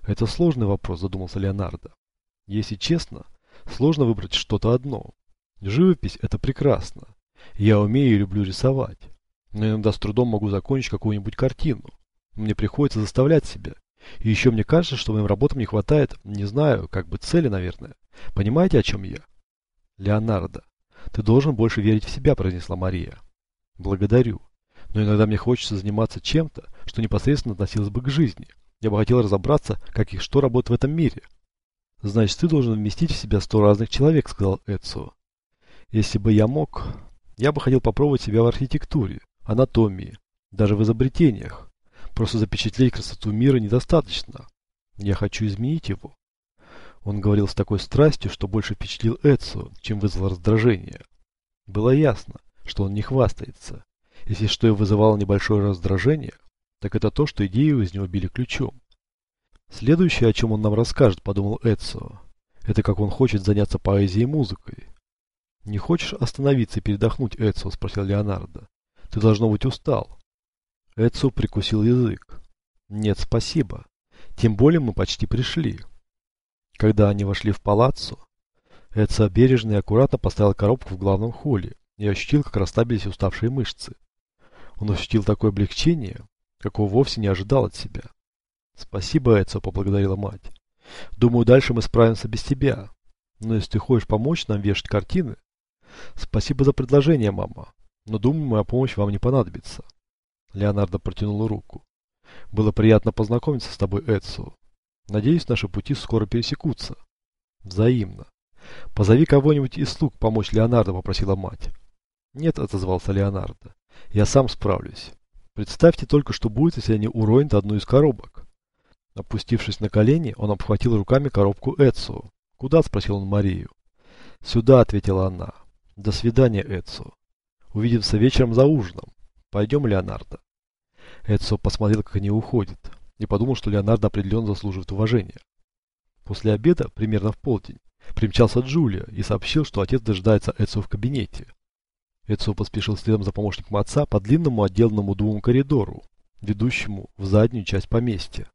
Это сложный вопрос, задумался Леонардо. Если честно, сложно выбрать что-то одно. Живопись – это прекрасно. Я умею и люблю рисовать. Но иногда с трудом могу закончить какую-нибудь картину. Мне приходится заставлять себя. И еще мне кажется, что моим работам не хватает, не знаю, как бы цели, наверное. Понимаете, о чем я? Леонардо, ты должен больше верить в себя, произнесла Мария. Благодарю. Но иногда мне хочется заниматься чем-то, что непосредственно относилось бы к жизни. Я бы хотел разобраться, как и что работает в этом мире. Значит, ты должен вместить в себя 100 разных человек, сказал Эцио. Если бы я мог, я бы хотел попробовать себя в архитектуре, анатомии, даже в изобретениях. Просто запечатлеть красоту мира недостаточно. Я хочу изменить его. Он говорил с такой страстью, что больше впечатлил Эцио, чем вызвал раздражение. Было ясно, что он не хвастается. Если что и вызывало небольшое раздражение, так это то, что идею из него били ключом. Следующее, о чем он нам расскажет, подумал Эцио, это как он хочет заняться поэзией и музыкой. «Не хочешь остановиться и передохнуть, Эцио?» – спросил Леонардо. «Ты, должно быть, устал». Эцио прикусил язык. «Нет, спасибо. Тем более мы почти пришли». Когда они вошли в палаццо, Эцио бережно и аккуратно поставил коробку в главном холле и ощутил, как расслабились уставшие мышцы. Он ощутил такое облегчение, какого вовсе не ожидал от себя. «Спасибо, Эцио», – поблагодарила мать. «Думаю, дальше мы справимся без тебя. Но если ты хочешь помочь нам вешать картины...» «Спасибо за предложение, мама. Но думаю, моя помощь вам не понадобится». Леонардо протянул руку. «Было приятно познакомиться с тобой, Эцио. Надеюсь, наши пути скоро пересекутся». «Взаимно. Позови кого-нибудь из слуг помочь Леонардо», — попросила мать. «Нет», — отозвался Леонардо. «Я сам справлюсь. Представьте только, что будет, если они уронят одну из коробок». Опустившись на колени, он обхватил руками коробку Эцио. «Куда?» — спросил он Марию. «Сюда», — ответила она. «До свидания, Эцио. Увидимся вечером за ужином. Пойдем, Леонардо». Эцио посмотрел, как они уходят, и подумал, что Леонардо определенно заслуживает уважения. После обеда, примерно в полдень, примчался Джулио и сообщил, что отец дожидается Эцио в кабинете. Эцио поспешил следом за помощником отца по длинному отделанному дубом коридору, ведущему в заднюю часть поместья.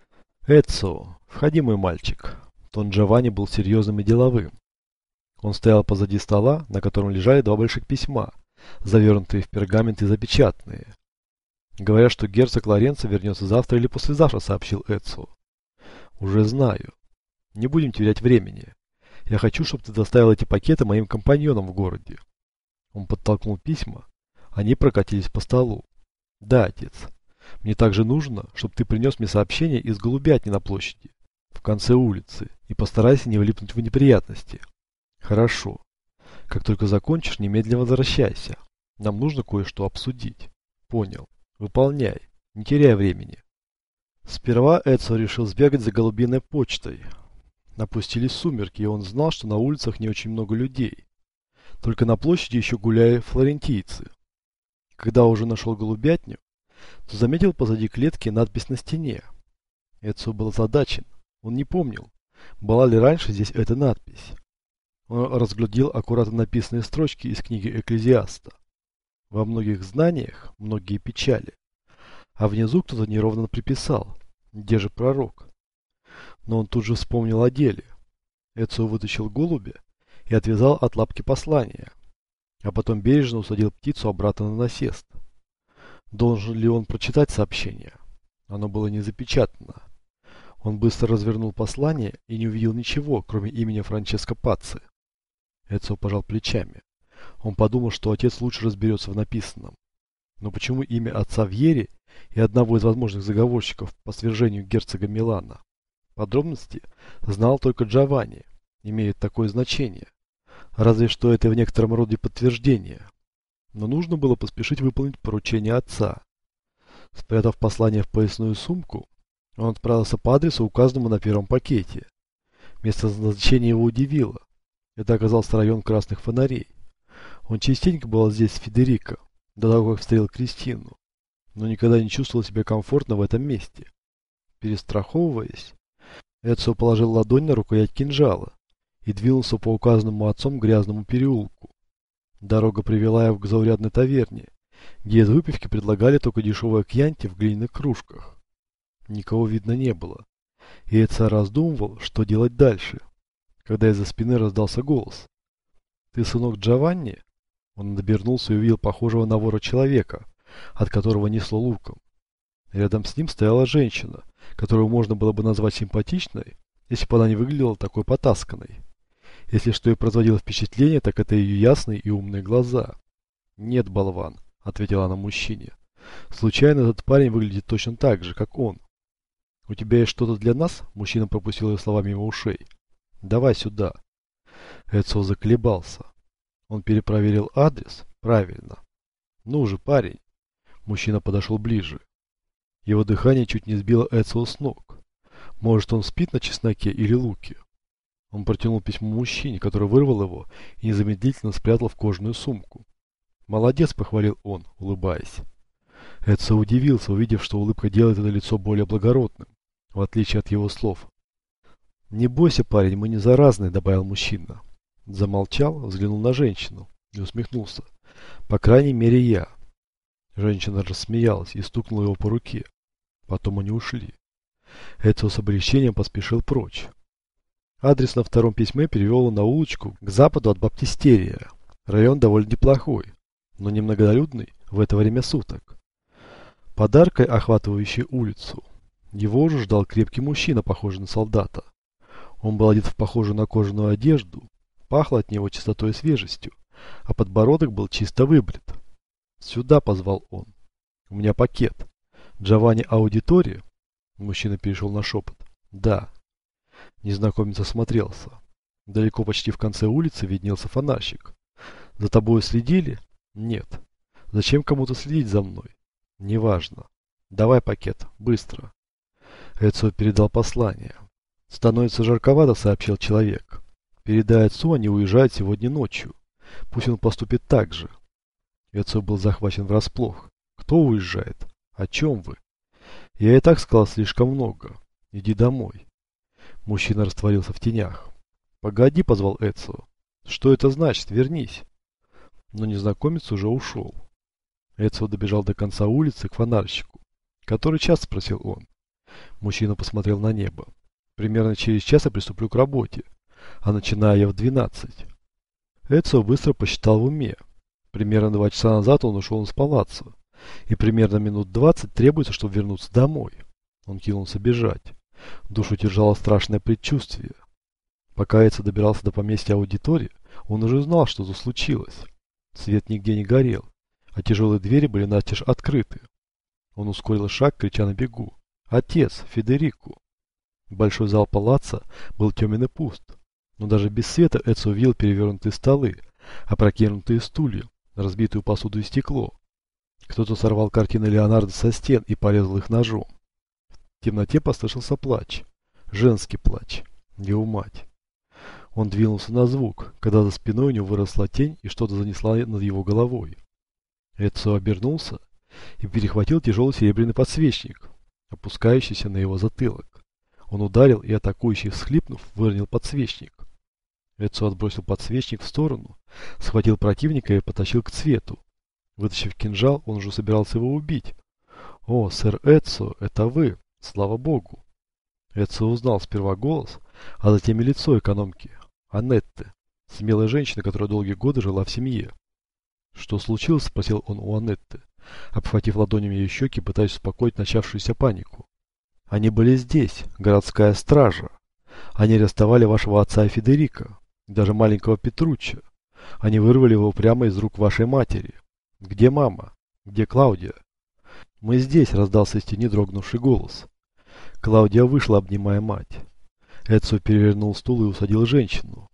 «Эцио, входи, мой мальчик». Тон Джованни был серьезным и деловым. Он стоял позади стола, на котором лежали два больших письма, завернутые в пергамент и запечатанные. «Говорят, что герцог Лоренцо вернется завтра или послезавтра», — сообщил Эцио. «Уже знаю. Не будем терять времени. Я хочу, чтобы ты доставил эти пакеты моим компаньонам в городе». Он подтолкнул письма. Они прокатились по столу. «Да, отец. Мне также нужно, чтобы ты принес мне сообщение из голубятни на площади, в конце улицы, и постарайся не влипнуть в неприятности». «Хорошо. Как только закончишь, немедленно возвращайся. Нам нужно кое-что обсудить». «Понял. Выполняй. Не теряй времени». Сперва Эцио решил сбегать за голубиной почтой. Опустились сумерки, и он знал, что на улицах не очень много людей. Только на площади еще гуляли флорентийцы. Когда уже нашел голубятню, то заметил позади клетки надпись на стене. Эцио был озадачен. Он не помнил, была ли раньше здесь эта надпись. Он разглядел аккуратно написанные строчки из книги Экклезиаста. Во многих знаниях многие печали. А внизу кто-то неровно приписал: «Где же пророк?» Но он тут же вспомнил о деле. Эцио вытащил голубя и отвязал от лапки послание, а потом бережно усадил птицу обратно на насест. Должен ли он прочитать сообщение? Оно было не запечатано. Он быстро развернул послание и не увидел ничего, кроме имени Франческо Пацци. Эцио пожал плечами. Он подумал, что отец лучше разберется в написанном. Но почему имя отца Вьери и одного из возможных заговорщиков по свержению герцога Милана? Подробности знал только Джованни, имеет такое значение. Разве что это в некотором роде подтверждение. Но нужно было поспешить выполнить поручение отца. Спрятав послание в поясную сумку, он отправился по адресу, указанному на первом пакете. Место назначения его удивило. Это оказался район красных фонарей. Он частенько бывал здесь с Федерико, до того, как встретил Кристину, но никогда не чувствовал себя комфортно в этом месте. Перестраховываясь, Эцио положил ладонь на рукоять кинжала и двинулся по указанному отцом грязному переулку. Дорога привела его к заурядной таверне, где из выпивки предлагали только дешевое кьянти в глиняных кружках. Никого видно не было. И Эцио раздумывал, что делать дальше, когда из-за спины раздался голос. «Ты сынок Джованни?» Он обернулся и увидел похожего на вора человека, от которого несло луком. Рядом с ним стояла женщина, которую можно было бы назвать симпатичной, если бы она не выглядела такой потасканной. Если что и производило впечатление, так это ее ясные и умные глаза. «Нет, болван», — ответила она мужчине. «Случайно этот парень выглядит точно так же, как он». «У тебя есть что-то для нас?» — мужчина пропустил ее слова мимо ушей. «Давай сюда». Эцио заколебался. Он перепроверил адрес. Правильно. «Ну же, парень». Мужчина подошел ближе. Его дыхание чуть не сбило Эцио с ног. Может, он спит на чесноке или луке? Он протянул письмо мужчине, который вырвал его и незамедлительно спрятал в кожаную сумку. «Молодец», — похвалил он, улыбаясь. Эцио удивился, увидев, что улыбка делает это лицо более благородным, в отличие от его слов. «Не бойся, парень, мы не заразные», — добавил мужчина. Замолчал, взглянул на женщину и усмехнулся. «По крайней мере, я». Женщина рассмеялась и стукнула его по руке. Потом они ушли. Эцио с облегчением поспешил прочь. Адрес на втором письме перевел он на улочку к западу от Баптистерия. Район довольно неплохой, но немноголюдный в это время суток. Под аркой, охватывающей улицу, его уже ждал крепкий мужчина, похожий на солдата. Он был одет в похожую на кожаную одежду, пахло от него чистотой и свежестью, а подбородок был чисто выбрит. «Сюда», — позвал он. «У меня пакет. Джованни Аудитория?» Мужчина перешел на шепот. «Да». Незнакомец осмотрелся. Далеко, почти в конце улицы, виднелся фонарщик. «За тобой следили?» «Нет». «Зачем кому-то следить за мной?» «Неважно. Давай пакет. Быстро». Эцио передал послание. «Становится жарковато», — сообщил человек. «Передай отцу, они уезжают сегодня ночью. Пусть он поступит так же». Эцио был захвачен врасплох. «Кто уезжает? О чем вы?» «Я и так сказал слишком много. Иди домой». Мужчина растворился в тенях. «Погоди», — позвал Эцио. «Что это значит? Вернись». Но незнакомец уже ушел. Эцио добежал до конца улицы к фонарщику. «Который час?» — спросил он. Мужчина посмотрел на небо. «Примерно через час я приступлю к работе, а начинаю я в 12». Эцио быстро посчитал в уме. Примерно 2 часа назад он ушел из палаццо, и примерно минут 20 требуется, чтобы вернуться домой. Он кинулся бежать. Душу держало страшное предчувствие. Пока Эцио добирался до поместья аудитории, он уже знал, что тут случилось. Свет нигде не горел, а тяжелые двери были настежь открыты. Он ускорил шаг, крича на бегу: «Отец! Федерику!» Большой зал палаца был темен и пуст, но даже без света Эцио видел перевернутые столы, опрокинутые стулья, разбитую посуду и стекло. Кто-то сорвал картины Леонардо со стен и порезал их ножом. В темноте послышался плач. Женский плач. Его мать. Он двинулся на звук, когда за спиной у него выросла тень и что-то занесла над его головой. Эцио обернулся и перехватил тяжелый серебряный подсвечник, опускающийся на его затылок. Он ударил и, атакующий всхлипнув, выронил подсвечник. Эцио отбросил подсвечник в сторону, схватил противника и потащил к цвету. Вытащив кинжал, он уже собирался его убить. «О, сэр Эцио, это вы! Слава богу!» Эцио узнал сперва голос, а затем и лицо экономки, Аннетты, смелой женщины, которая долгие годы жила в семье. «Что случилось?» — спросил он у Аннетты, обхватив ладонями ее щеки, пытаясь успокоить начавшуюся панику. «Они были здесь, городская стража. Они арестовали вашего отца и Федерика, даже маленького Петруччо. Они вырвали его прямо из рук вашей матери. Где мама? Где Клаудия?» «Мы здесь», — раздался из тени дрогнувший голос. Клаудия вышла, обнимая мать. Эцио перевернул стул и усадил женщину.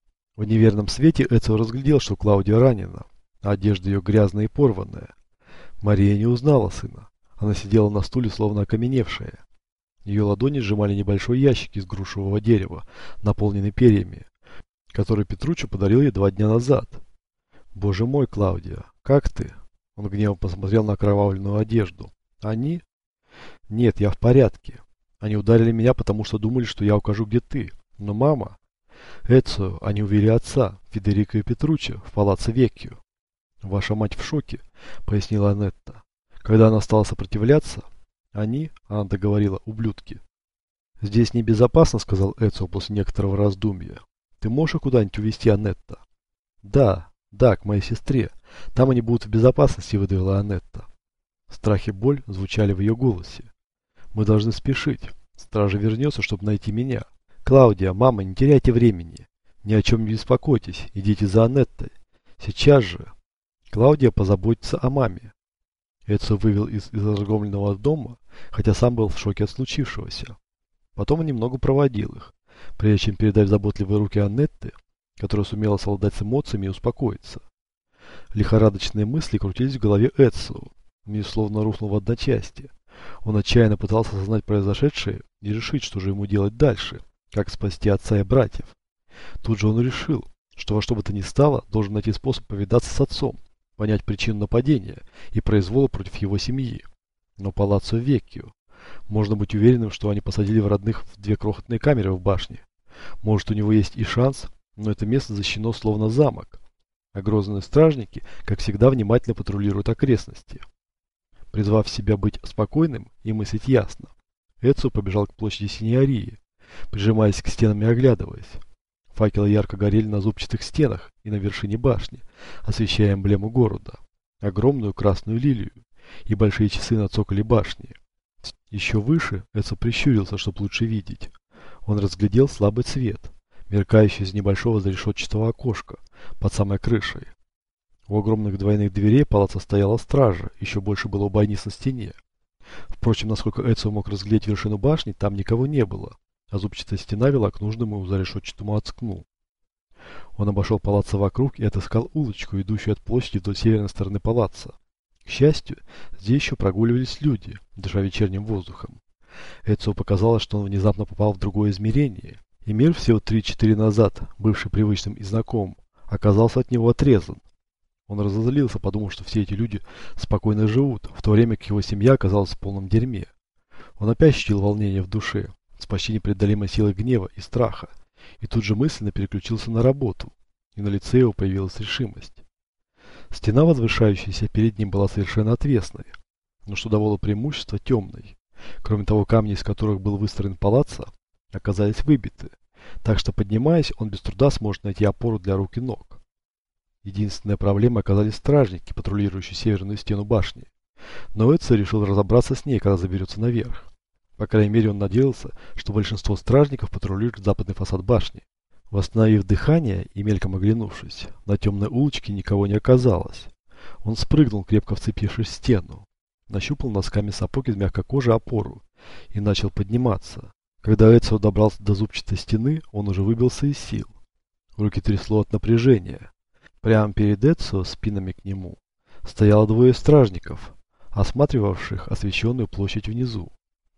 В неверном свете Эцио разглядел, что Клаудия ранена, а одежда ее грязная и порванная. Мария не узнала сына. Она сидела на стуле, словно окаменевшая. Ее ладони сжимали небольшой ящик из грушевого дерева, наполненный перьями, который Петруччо подарил ей 2 дня назад. «Боже мой, Клаудия, как ты?» Он гневно посмотрел на окровавленную одежду. «Они?» «Нет, я в порядке. Они ударили меня, потому что думали, что я укажу, где ты. Но мама...» «Эцио, они увели отца, Федерико и Петруччо, в палаццо Веккио». «Ваша мать в шоке», — пояснила Анетта. «Когда она стала сопротивляться, они, она договорила, ублюдки, «Здесь небезопасно», — сказал Эцио после некоторого раздумья. «Ты можешь куда-нибудь увезти Аннетта?» «Да, да, к моей сестре. Там они будут в безопасности», — выдавила Аннетта. Страх и боль звучали в ее голосе. «Мы должны спешить. Стража вернется, чтобы найти меня. Клаудия, мама, не теряйте времени. Ни о чем не беспокойтесь. Идите за Аннеттой. Сейчас же. Клаудия позаботится о маме». Эцио вывел из разгромленного дома, хотя сам был в шоке от случившегося. Потом он немного проводил их, прежде чем передать в заботливые руки Аннетты, которая сумела совладать с эмоциями и успокоиться. Лихорадочные мысли крутились в голове Эцио. Мир словно рухнул в одночасье. Он отчаянно пытался осознать произошедшее и решить, что же ему делать дальше, как спасти отца и братьев. Тут же он решил, что во что бы то ни стало, должен найти способ повидаться с отцом, понять причину нападения и произвола против его семьи. Но Палаццо Веккио. Можно быть уверенным, что они посадили в родных в две крохотные камеры в башне. Может, у него есть и шанс, но это место защищено словно замок. А грозные стражники, как всегда, внимательно патрулируют окрестности. Призвав себя быть спокойным и мыслить ясно, Эцио побежал к площади Синьории, прижимаясь к стенам и оглядываясь. Факелы ярко горели на зубчатых стенах и на вершине башни, освещая эмблему города, огромную красную лилию и большие часы на цоколе башни. Еще выше Эцио прищурился, чтобы лучше видеть. Он разглядел слабый цвет, меркающий из небольшого зарешетчатого окошка под самой крышей. У огромных двойных дверей палаца стояла стража, еще больше было бойниц на стене. Впрочем, насколько Эцио мог разглядеть вершину башни, там никого не было, а зубчатая стена вела к нужному зарешетчатому окну. Он обошел палаца вокруг и отыскал улочку, идущую от площади вдоль северной стороны палаца. К счастью, здесь еще прогуливались люди, дыша вечерним воздухом. Эцио показалось, что он внезапно попал в другое измерение, и мир всего 3-4 назад, бывший привычным и знакомым, оказался от него отрезан. Он разозлился, подумав, что все эти люди спокойно живут, в то время как его семья оказалась в полном дерьме. Он опять ощутил волнение в душе, с почти непреодолимой силой гнева и страха, и тут же мысленно переключился на работу, и на лице его появилась решимость. Стена, возвышающаяся перед ним, была совершенно отвесной, но что давало преимущество, темной. Кроме того, камни, из которых был выстроен палаццо, оказались выбиты, так что, поднимаясь, он без труда сможет найти опору для рук и ног. Единственная проблема оказались стражники, патрулирующие северную стену башни. Но Эцио решил разобраться с ней, когда заберется наверх. По крайней мере, он надеялся, что большинство стражников патрулирует западный фасад башни. Восстановив дыхание и мельком оглянувшись, на темной улочке никого не оказалось. Он спрыгнул, крепко вцепившись в стену, нащупал носками сапог из мягкой кожи опору и начал подниматься. Когда Эцио добрался до зубчатой стены, он уже выбился из сил. Руки трясло от напряжения. Прямо перед Эцио, спинами к нему, стояло двое стражников, осматривавших освещенную площадь внизу.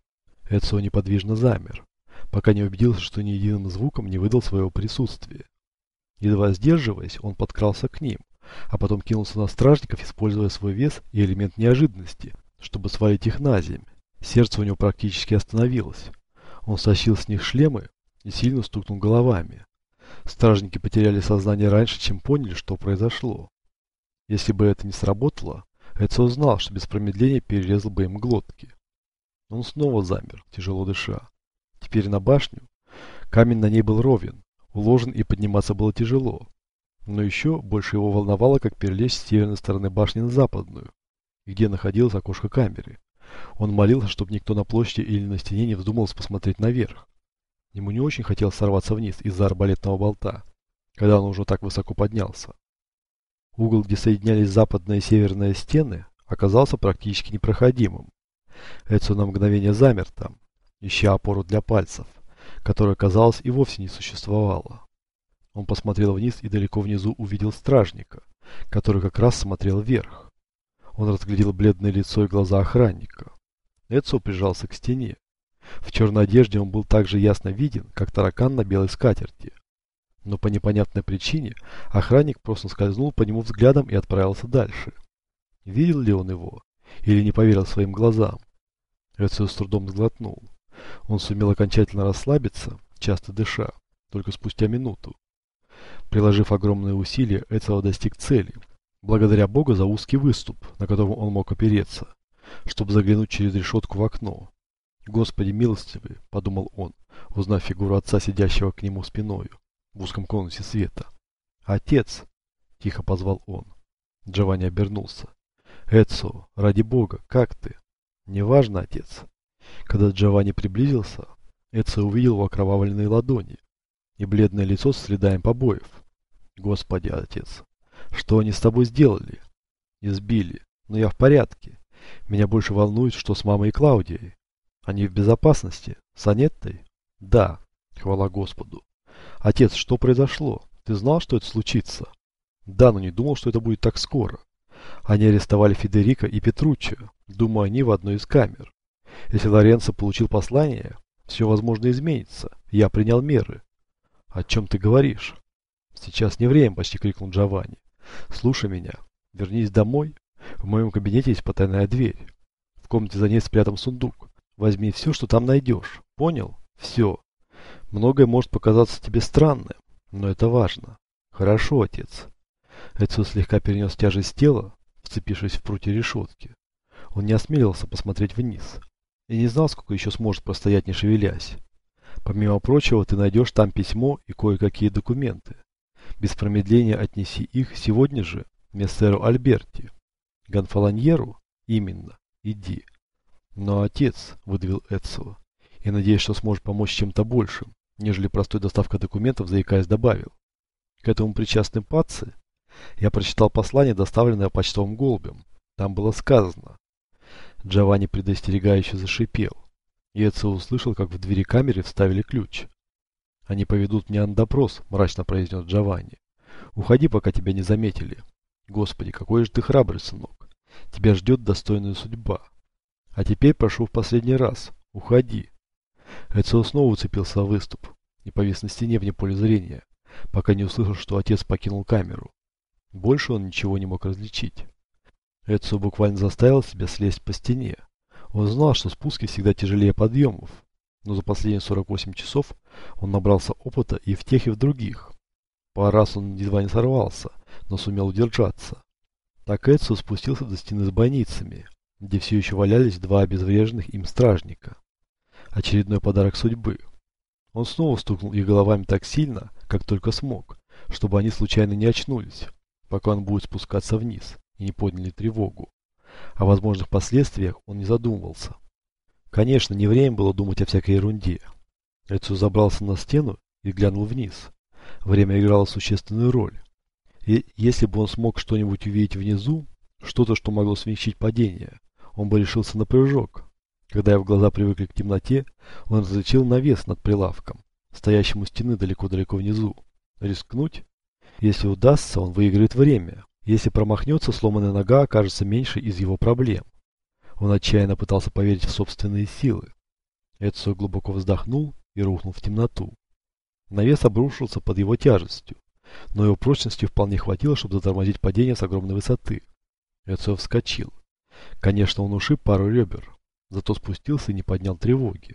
Эцио неподвижно замер, пока не убедился, что ни единым звуком не выдал своего присутствия. Едва сдерживаясь, он подкрался к ним, а потом кинулся на стражников, используя свой вес и элемент неожиданности, чтобы свалить их на землю. Сердце у него практически остановилось. Он стащил с них шлемы и сильно стукнул головами. Стражники потеряли сознание раньше, чем поняли, что произошло. Если бы это не сработало, Эцио знал, что без промедления перерезал бы им глотки. Он снова замер, тяжело дыша. Теперь на башню. Камень на ней был ровен, уложен, и подниматься было тяжело. Но еще больше его волновало, как перелезть с северной стороны башни на западную, где находилось окошко камеры. Он молился, чтобы никто на площади или на стене не вздумался посмотреть наверх. Ему не очень хотелось сорваться вниз из-за арбалетного болта, когда он уже так высоко поднялся. Угол, где соединялись западная и северная стены, оказался практически непроходимым. Эцио на мгновение замер там, ища опору для пальцев, которая, казалось, и вовсе не существовала. Он посмотрел вниз и далеко внизу увидел стражника, который как раз смотрел вверх. Он разглядел бледное лицо и глаза охранника. Эцио прижался к стене. В черной одежде он был так же ясно виден, как таракан на белой скатерти. Но по непонятной причине охранник просто скользнул по нему взглядом и отправился дальше. Видел ли он его? Или не поверил своим глазам? Эцио с трудом сглотнул. Он сумел окончательно расслабиться, часто дыша, только спустя минуту. Приложив огромные усилия, Эцио достиг цели, благодаря Богу за узкий выступ, на котором он мог опереться, чтобы заглянуть через решетку в окно. Господи милостивый, подумал он, узнав фигуру отца, сидящего к нему спиною, в узком конусе света. Отец! Тихо позвал он. Джованни обернулся. Эцио, ради бога, как ты? Неважно, отец. Когда Джованни приблизился, Эцио увидел его окровавленные ладони и бледное лицо с следами побоев. Господи, отец, что они с тобой сделали? Избили, но я в порядке. Меня больше волнует, что с мамой и Клаудией. Они в безопасности? С Анеттой? Да, хвала Господу. Отец, что произошло? Ты знал, что это случится? Да, но не думал, что это будет так скоро. Они арестовали Федерико и Петруччо. Думаю, они в одной из камер. Если Лоренцо получил послание, все возможно изменится. Я принял меры. О чем ты говоришь? Сейчас не время, почти крикнул Джованни. Слушай меня. Вернись домой. В моем кабинете есть потайная дверь. В комнате за ней спрятан сундук. Возьми все, что там найдешь. Понял? Все. Многое может показаться тебе странным, но это важно. Хорошо, отец. Эцио слегка перенес тяжесть тела, вцепившись в прутья решетки. Он не осмеливался посмотреть вниз и не знал, сколько еще сможет простоять, не шевелясь. Помимо прочего, ты найдешь там письмо и кое-какие документы. Без промедления отнеси их сегодня же мессеру Альберти. Гонфалоньеру? Именно. Иди. Но отец, выдавил Эцио, и надеюсь, что сможет помочь чем-то большим, нежели простой доставка документов, заикаясь, добавил. К этому причастны пацы? Я прочитал послание, доставленное почтовым голубем. Там было сказано. Джованни предостерегающе зашипел. И Эцио услышал, как в двери камеры вставили ключ. «Они поведут меня на допрос», – мрачно произнес Джованни. «Уходи, пока тебя не заметили. Господи, какой же ты храбрый, сынок. Тебя ждет достойная судьба. А теперь прошу в последний раз. Уходи». Эцио снова уцепился в выступ и повис на стене вне поля зрения, пока не услышал, что отец покинул камеру. Больше он ничего не мог различить. Эцио буквально заставил себя слезть по стене. Он знал, что спуски всегда тяжелее подъемов, но за последние 48 часов он набрался опыта и в тех, и в других. Пару раз он едва не сорвался, но сумел удержаться. Так Эцио спустился до стены с бойницами, где все еще валялись два обезвреженных им стражника. Очередной подарок судьбы. Он снова стукнул их головами так сильно, как только смог, чтобы они случайно не очнулись, пока он будет спускаться вниз, и не подняли тревогу. О возможных последствиях он не задумывался. Конечно, не время было думать о всякой ерунде. Эцио забрался на стену и глянул вниз. Время играло существенную роль. И если бы он смог что-нибудь увидеть внизу, что-то, что могло смягчить падение, он бы решился на прыжок. Когда его глаза привыкли к темноте, он различил навес над прилавком, стоящим у стены далеко-далеко внизу. Рискнуть? Если удастся, он выиграет время. Если промахнется, сломанная нога окажется меньше из его проблем. Он отчаянно пытался поверить в собственные силы. Эцио глубоко вздохнул и рухнул в темноту. Навес обрушился под его тяжестью, но его прочности вполне хватило, чтобы затормозить падение с огромной высоты. Эцио вскочил. Конечно, он ушиб пару ребер, зато спустился и не поднял тревоги.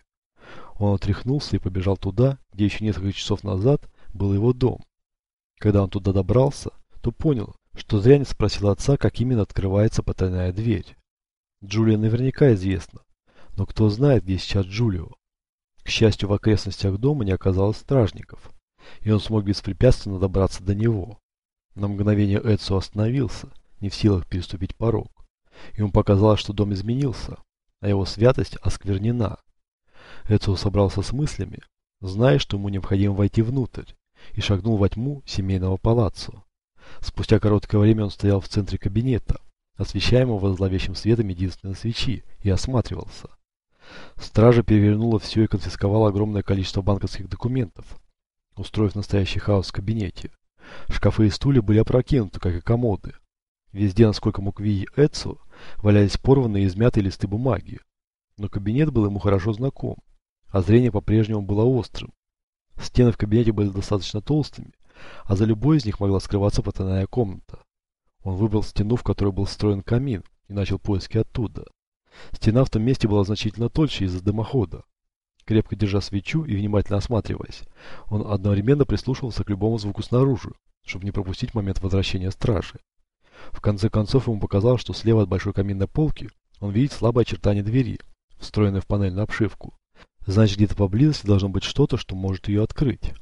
Он отряхнулся и побежал туда, где еще несколько часов назад был его дом. Когда он туда добрался, то понял, что зря не спросил отца, как именно открывается потайная дверь. Джулио наверняка известно, но кто знает, где сейчас Джулио. К счастью, в окрестностях дома не оказалось стражников, и он смог беспрепятственно добраться до него. На мгновение Эцио остановился, не в силах переступить порог. Ему показалось, что дом изменился, а его святость осквернена. Эцио собрался с мыслями, зная, что ему необходимо войти внутрь, и шагнул во тьму семейного палаццо. Спустя короткое время он стоял в центре кабинета, освещаемого зловещим светом единственной свечи, и осматривался. Стража перевернула все и конфисковала огромное количество банковских документов, устроив настоящий хаос в кабинете. Шкафы и стулья были опрокинуты, как и комоды. Везде, насколько мог видеть Эцио, валялись порванные и измятые листы бумаги. Но кабинет был ему хорошо знаком, а зрение по-прежнему было острым. Стены в кабинете были достаточно толстыми, а за любой из них могла скрываться потайная комната. Он выбрал стену, в которой был встроен камин, и начал поиски оттуда. Стена в том месте была значительно тоньше из-за дымохода. Крепко держа свечу и внимательно осматриваясь, он одновременно прислушивался к любому звуку снаружи, чтобы не пропустить момент возвращения стражи. В конце концов ему показалось, что слева от большой каминной полки он видит слабое очертание двери встроенная в панельную обшивку. Значит, где-то поблизости должно быть что-то, что может ее открыть.